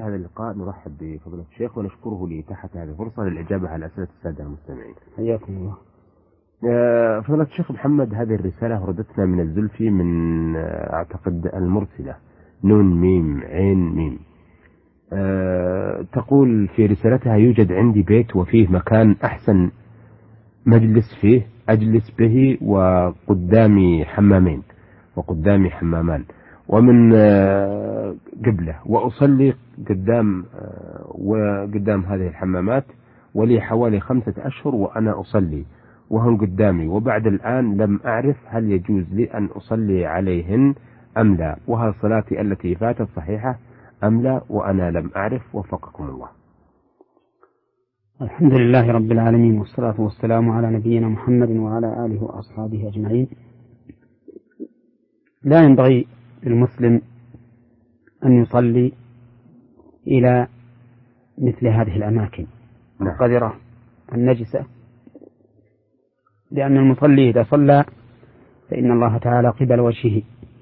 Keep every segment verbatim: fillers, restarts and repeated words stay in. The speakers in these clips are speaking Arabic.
هذا اللقاء نرحب بفضيلة الشيخ ونشكره لإتاحة هذه الفرصة للإجابة على أسئلة السادة المستمعين. حياكم الله. فضيلة الشيخ محمد، هذه الرسالة وردتنا من الزلفي من أعتقد المرسلة نون ميم عين ميم. تقول في رسالتها: يوجد عندي بيت وفيه مكان أحسن مجلس فيه أجلس به، وقدامي حمامين وقدامي حمامان ومن قبله، وأصلي قدام وقدام هذه الحمامات، ولي حوالي خمسة أشهر وأنا أصلي وهم قدامي، وبعد الآن لم أعرف هل يجوز لي أن أصلي عليهن أم لا، وهل صلاتي التي فاتت صحيحة أم لا، وأنا لم أعرف، وفقكم الله. الحمد لله رب العالمين، والصلاة والسلام على نبينا محمد وعلى آله وأصحابه أجمعين. لا ينبغي للمسلم أن يصلي إلى مثل هذه الأماكن القذرة النجسة، لأن المصلي إذا صلى فإن الله تعالى قبل وجهه،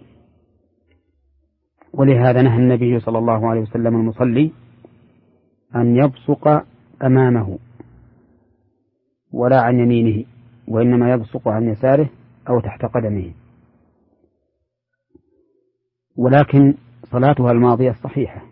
ولهذا نهى النبي صلى الله عليه وسلم المصلي أن يبصق أمامه ولا عن يمينه، وإنما يبصق عن يساره أو تحت قدمه. ولكن صلاتها الماضية الصحيحة،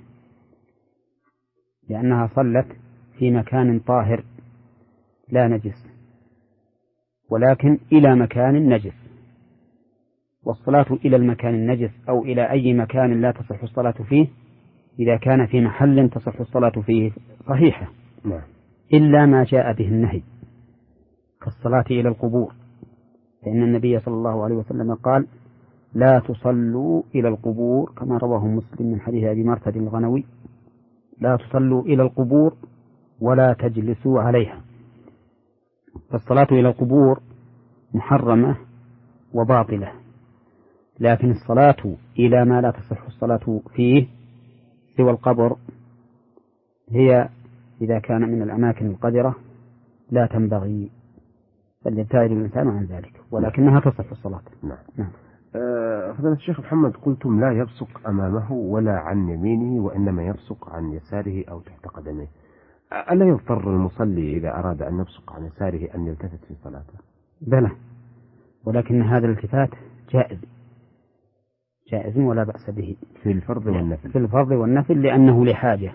لأنها صلت في مكان طاهر لا نجس، ولكن إلى مكان نجس، والصلاة إلى المكان النجس أو إلى أي مكان لا تصح الصلاة فيه إذا كان في محل تصح الصلاة فيه صحيحة، إلا ما جاء به النهي كالصلاة إلى القبور، فإن النبي صلى الله عليه وسلم قال: لا تصلوا إلى القبور، كما رواه مسلم من حديث أبي مرثد الغنوي: لا تصلوا إلى القبور ولا تجلسوا عليها. فالصلاة إلى القبور محرمة وباطلة، لكن الصلاة إلى ما لا تصح الصلاة فيه سوى القبر هي إذا كان من الأماكن القذرة لا تنبغي، فليبتعد الإنسان عن ذلك، ولكنها تصح الصلاة. نعم. نعم. فضيلة الشيخ محمد، قلتم لا يبصق أمامه ولا عن يمينه، وإنما يبصق عن يساره أو تحت قدمه. ألا يضطر المصلي إذا أراد أن يبصق عن يساره أن يلتفت في صلاته؟ بلى، ولكن هذا الالتفات جائز جائز ولا بأس به في الفرض والنفل. في الفرض والنفل لأنه لحاجة.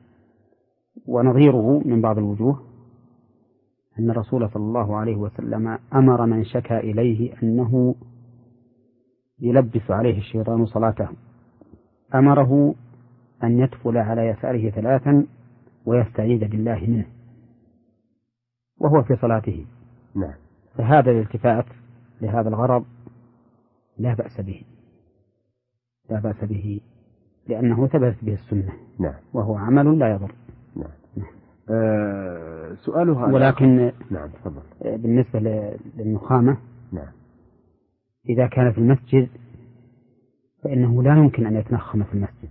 ونظيره من بعض الوجوه أن الرسول صلى الله عليه وسلم أمر من شكى إليه أنه يلبس عليه الشيطان صلاته، أمره أن يتفل على يساره ثلاثا ويستعيذ بالله منه وهو في صلاته. نعم. فهذا الالتفات لهذا الغرض لا بأس به لا بأس به لأنه ثبت به السنة. نعم. وهو عمل لا يضر. نعم. نعم. أه سؤالها ولكن نعم تفضل. بالنسبة للنخامة، نعم، إذا كان في المسجد فإنه لا يمكن أن يتنخم في المسجد،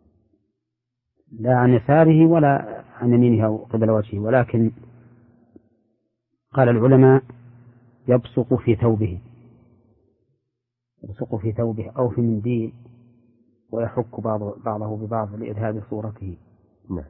لا عن يساره ولا عن يمينه أو قبل وجهه، ولكن قال العلماء يبصق في ثوبه يبصق في ثوبه أو في منديل ويحك بعض بعضه ببعض لإذهاب صورته. نعم.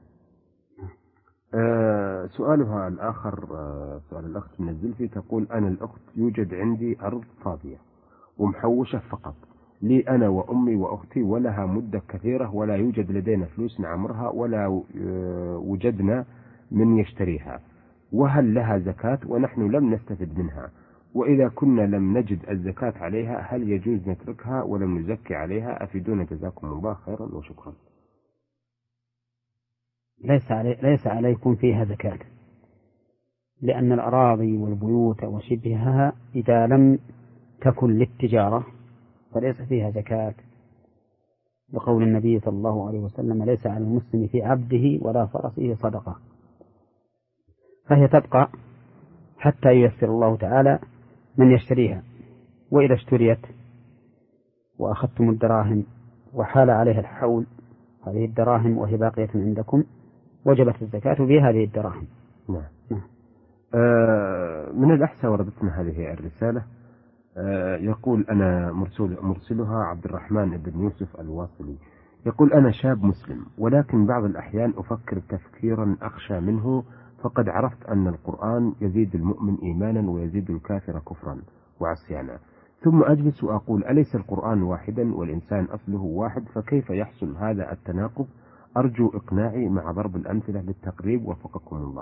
أه سؤالها الآخر، أه سؤال الأخت من الزلفي، تقول: أنا الأخت يوجد عندي أرض فاضية ومحوشة فقط لي أنا وأمي وأختي، ولها مدة كثيرة، ولا يوجد لدينا فلوس نعمرها ولا وجدنا من يشتريها، وهل لها زكاة ونحن لم نستفد منها؟ وإذا كنا لم نجد الزكاة عليها هل يجوز نتركها ولم نزكي عليها؟ أفيدونا جزاكم الله خيرا وشكرا. ليس علي ليس عليكم فيها زكاة، لأن الأراضي والبيوت وشبهها إذا لم تكن للتجارة فليس فيها زكاة، بقول النبي صلى الله عليه وسلم: ليس على المسلم في عبده ولا فرسه صدقة. فهي تبقى حتى ييسر الله تعالى من يشتريها، وإذا اشتريت وأخذتم الدراهم وحال عليها الحول هذه الدراهم وهي باقية عندكم وجبت الزكاة في هذه الدراهم. نعم. نعم. آه من الأحسى وردتنا هذه الرسالة، آه يقول: أنا مرسل مرسلها عبد الرحمن بن يوسف الواصلي، يقول أنا شاب مسلم، ولكن بعض الأحيان أفكر تفكيرا أخشى منه، فقد عرفت أن القرآن يزيد المؤمن إيمانا ويزيد الكافر كفرا وعصيانا، ثم أجلس وأقول أليس القرآن واحدا والإنسان أصله واحد، فكيف يحصل هذا التناقض؟ أرجو إقناعي مع ضرب الأمثلة للتقريب، وفقكم الله.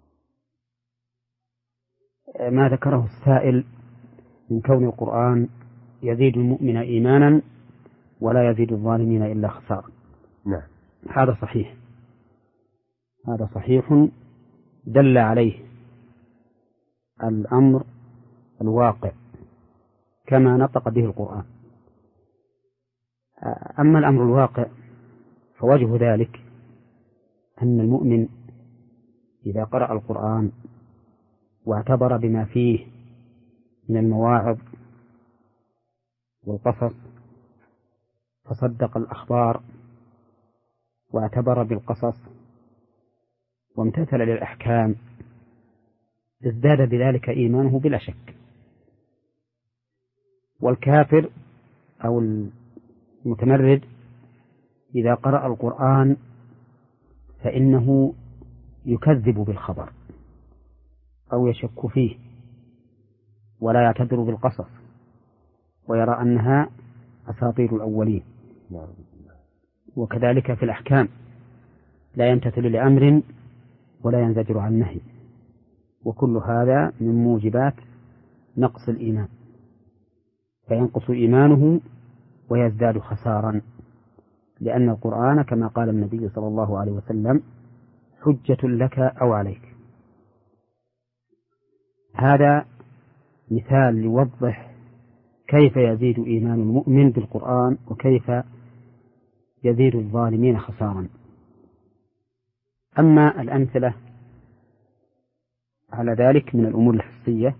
ما ذكره السائل من كون القرآن يزيد المؤمن إيمانا ولا يزيد الظالمين إلا خسارة، نعم، هذا صحيح، هذا صحيح، دل عليه الأمر الواقع كما نطق به القرآن. أما الأمر الواقع فوجه ذلك أن المؤمن إذا قرأ القرآن واعتبر بما فيه من المواعظ والقصص، فصدق الأخبار واعتبر بالقصص وامتثل للأحكام، ازداد بذلك إيمانه بلا شك. والكافر أو المتمرد إذا قرأ القرآن فإنه يكذب بالخبر أو يشك فيه ولا يعتبر بالقصص، ويرى أنها أساطير الأولين. وكذلك في الأحكام لا يمتثل لأمر ولا ينزجر عن نهي، وكل هذا من موجبات نقص الإيمان، فينقص إيمانه ويزداد خسارا، لأن القرآن كما قال النبي صلى الله عليه وسلم حجة لك أو عليك. هذا مثال يوضح كيف يزيد إيمان المؤمن بالقرآن وكيف يزيد الظالمين خسارا. أما الأمثلة على ذلك من الأمور الحسية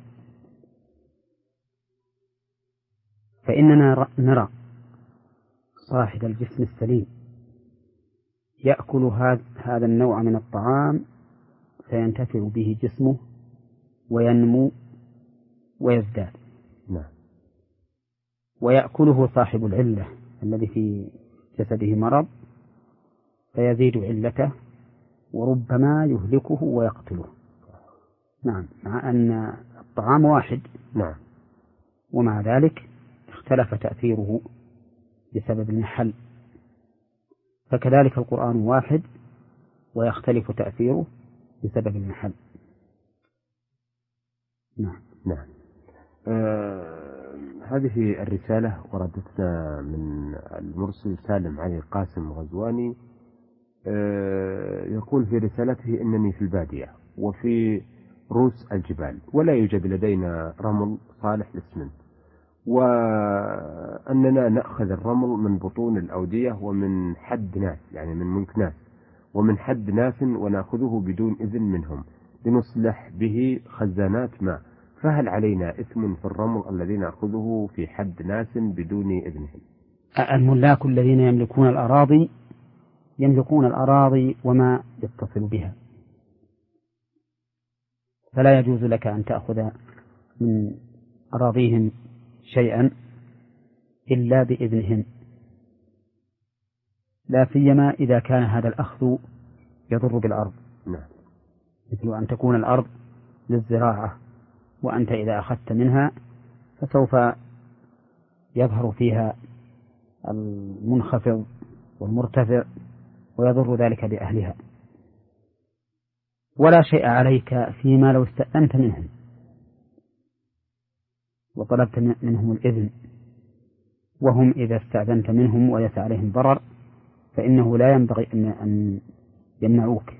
فإننا نرى صاحب الجسم السليم يأكل هذا النوع من الطعام فينتفع به جسمه وينمو ويزداد، نعم. ويأكله صاحب العلة الذي في جسده مرض فيزيد علته وربما يهلكه ويقتله. نعم، مع أن الطعام واحد، نعم، ومع ذلك اختلف تأثيره بسبب المحل. فكذلك القرآن واحد ويختلف تأثيره بسبب المحل. نعم، نعم. آه هذه الرسالة وردتنا من المرسل سالم علي القاسم غزواني. آه يقول في رسالته إنني في البادية وفي رؤوس الجبال ولا يوجد لدينا رمل صالح للإسمنت، وأننا نأخذ الرمل من بطون الأودية ومن حد ناس، يعني من ملك ناس ومن حد ناس، ونأخذه بدون إذن منهم لنصلح به خزانات ماء، فهل علينا إثم في الرمل الذي نأخذه في حد ناس بدون إذنهم؟ الملاك الذين يملكون الأراضي يملكون الأراضي وما يتصل بها، فلا يجوز لك أن تأخذ من أراضيهم شيئا إلا بإذنهم، لا سيما إذا كان هذا الأخذ يضر بالأرض. نعم. مثل أن تكون الأرض للزراعة وأنت إذا أخذت منها فسوف يظهر فيها المنخفض والمرتفع ويضر ذلك بأهلها. ولا شيء عليك فيما لو استأذنت منهم وطلبت منهم الإذن، وهم إذا استأذنت منهم وليس عليهم ضرر فإنه لا ينبغي أن يمنعوك،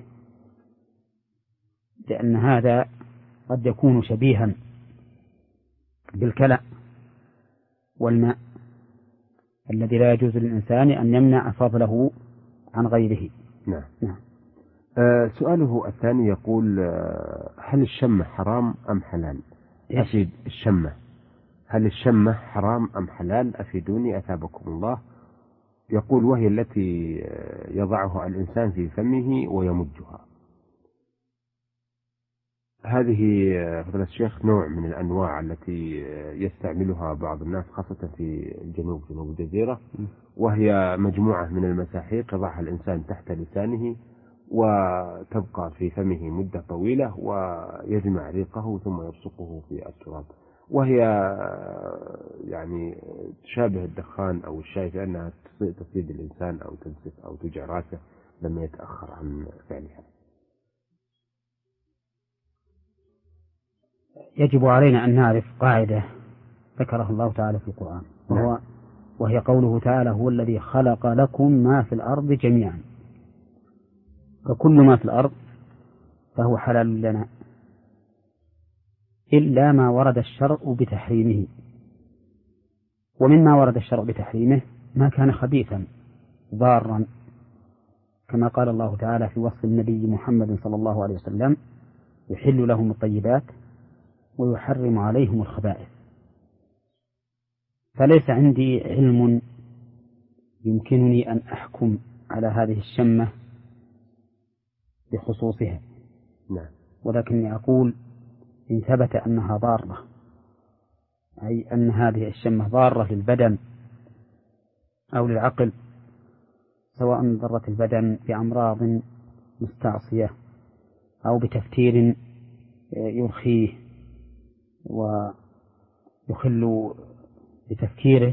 لأن هذا قد يكون شبيها بالكلى والماء الذي لا يجوز للإنسان أن يمنع فضله عن غيره. نعم. نعم. آه سؤاله الثاني يقول آه هل الشمة حرام أم حلال؟ أفيد الشمة هل الشمة حرام أم حلال؟ أفيدوني أثابكم الله. يقول وهي التي يضعها الإنسان في فمه ويمجها. هذه فضيلة الشيخ نوع من الأنواع التي يستعملها بعض الناس خاصة في الجنوب جنوب الجزيرة، وهي مجموعة من المساحيق يضعها الإنسان تحت لسانه وتبقى في فمه مدة طويلة ويجمع ريقه ثم يبصقه في التراب، وهي يعني تشابه الدخان أو الشاي في أنها تصيد الإنسان أو تنسف أو توجع راسه لما يتأخر عن فعلها. يجب علينا أن نعرف قاعدة ذكرها الله تعالى في القرآن، وهو وهي قوله تعالى: هو الذي خلق لكم ما في الأرض جميعا. فكل ما في الأرض فهو حلال لنا إلا ما ورد الشرع بتحريمه، ومما ورد الشرع بتحريمه ما كان خبيثا ضارا، كما قال الله تعالى في وصف النبي محمد صلى الله عليه وسلم: يحل لهم الطيبات ويحرم عليهم الخبائث. فليس عندي علم يمكنني أن أحكم على هذه الشمة بخصوصها، ولكني أقول إن ثبت أنها ضارة، أي أن هذه الشمة ضارة للبدن أو للعقل، سواء ضرت البدن بأمراض مستعصية أو بتفتير يرخيه ويخل بتفكيره،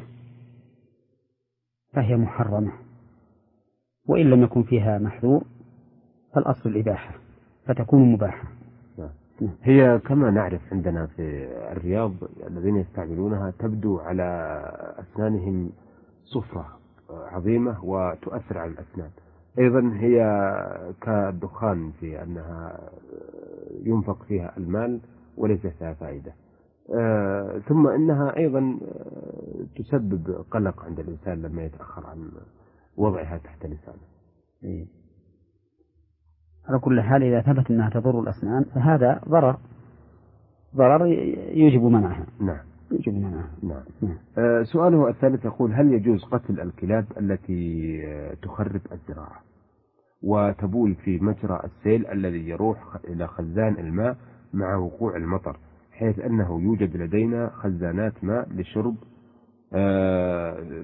فهي محرمة، وإن لم يكن فيها محذور فالأصل الإباحة فتكون مباحة. هي كما نعرف عندنا في الرياض الذين يستعملونها تبدو على أسنانهم صفرة عظيمة وتؤثر على الأسنان، أيضا هي كالدخان في أنها ينفق فيها المال وليس فيها فائدة، آه ثم إنها أيضا تسبب قلق عند الإنسان لما يتأخر عن وضعها تحت لسانه. إيه. على كل حال إذا ثبت أنها تضر الأسنان فهذا ضرر ضرر يجب منعها. نعم يجب منعها. نعم. نعم. آه سؤاله الثالث يقول: هل يجوز قتل الكلاب التي تخرب الزراعة وتبول في مجرى السيل الذي يروح إلى خزان الماء مع وقوع المطر، حيث أنه يوجد لدينا خزانات ماء لشرب آه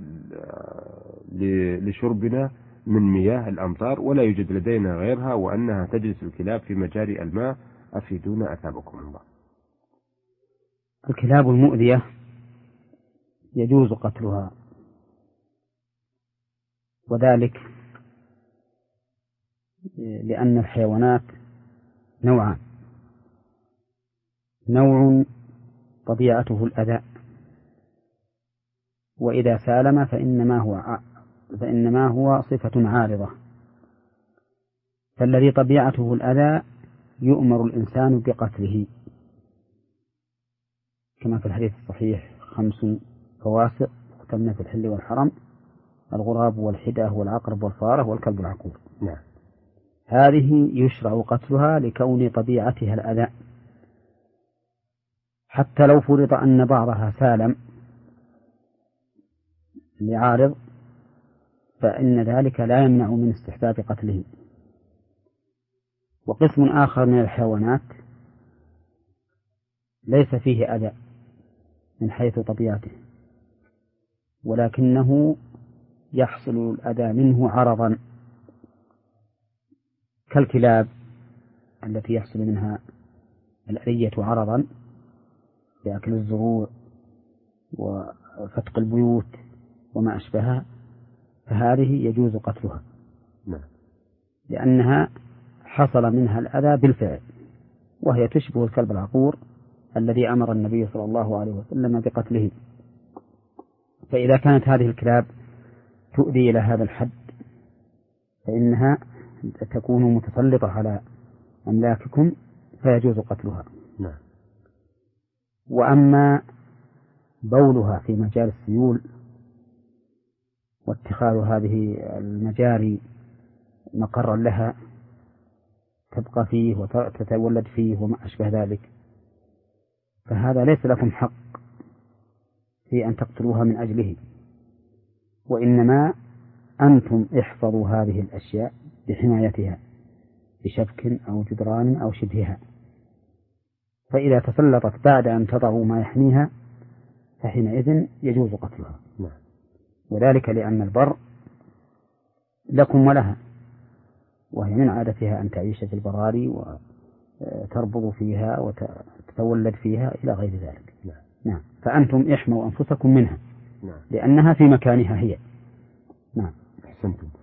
لشربنا من مياه الأمطار، ولا يوجد لدينا غيرها، وأنها تجلس الكلاب في مجاري الماء، أفيدونا أثابكم الله. الكلاب المؤذية يجوز قتلها، وذلك لأن الحيوانات نوعان: نوع طبيعته الأذى، وإذا سالم فإنما هو فإنما هو صفة عارضة، فالذي طبيعته الأذى يؤمر الإنسان بقتله، كما في الحديث الصحيح: خمس فواسق يقتلن في الحل والحرم: الغراب والحدة والعقرب والفارة والكلب العقور. نعم. هذه يشرع قتلها لكون طبيعتها الأذى، حتى لو فرض أن بعضها سالم لعارض فإن ذلك لا يمنع من استحباب قتله. وقسم آخر من الحيوانات ليس فيه أذى من حيث طبيعته، ولكنه يحصل الأذى منه عرضا، كالكلاب التي يحصل منها الأذية عرضا بأكل الزروع وفتق البيوت وما أشبهها، فهذه يجوز قتلها لأنها حصل منها الأذى بالفعل، وهي تشبه الكلب العقور الذي أمر النبي صلى الله عليه وسلم بقتله. فإذا كانت هذه الكلاب تؤذي إلى هذا الحد فإنها تكون متسلطة على أملاككم فيجوز قتلها. نعم. وأما بولها في مجال السيول واتخاذ هذه المجاري مقرا لها تبقى فيه وتتولد فيه وما أشبه ذلك، فهذا ليس لكم حق في أن تقتلوها من أجله، وإنما أنتم احفظوا هذه الأشياء بحمايتها بشبك أو جدران أو شبهها، فإذا تسلطت بعد أن تضعوا ما يحميها فحينئذ يجوز قتلها. وذلك لأن البر لكم ولها، وهي من عادتها أن تعيش في البراري وتربض فيها وتتولد فيها إلى غير ذلك. نعم. فأنتم احموا أنفسكم منها لأنها في مكانها هي. نعم. أحسنتم.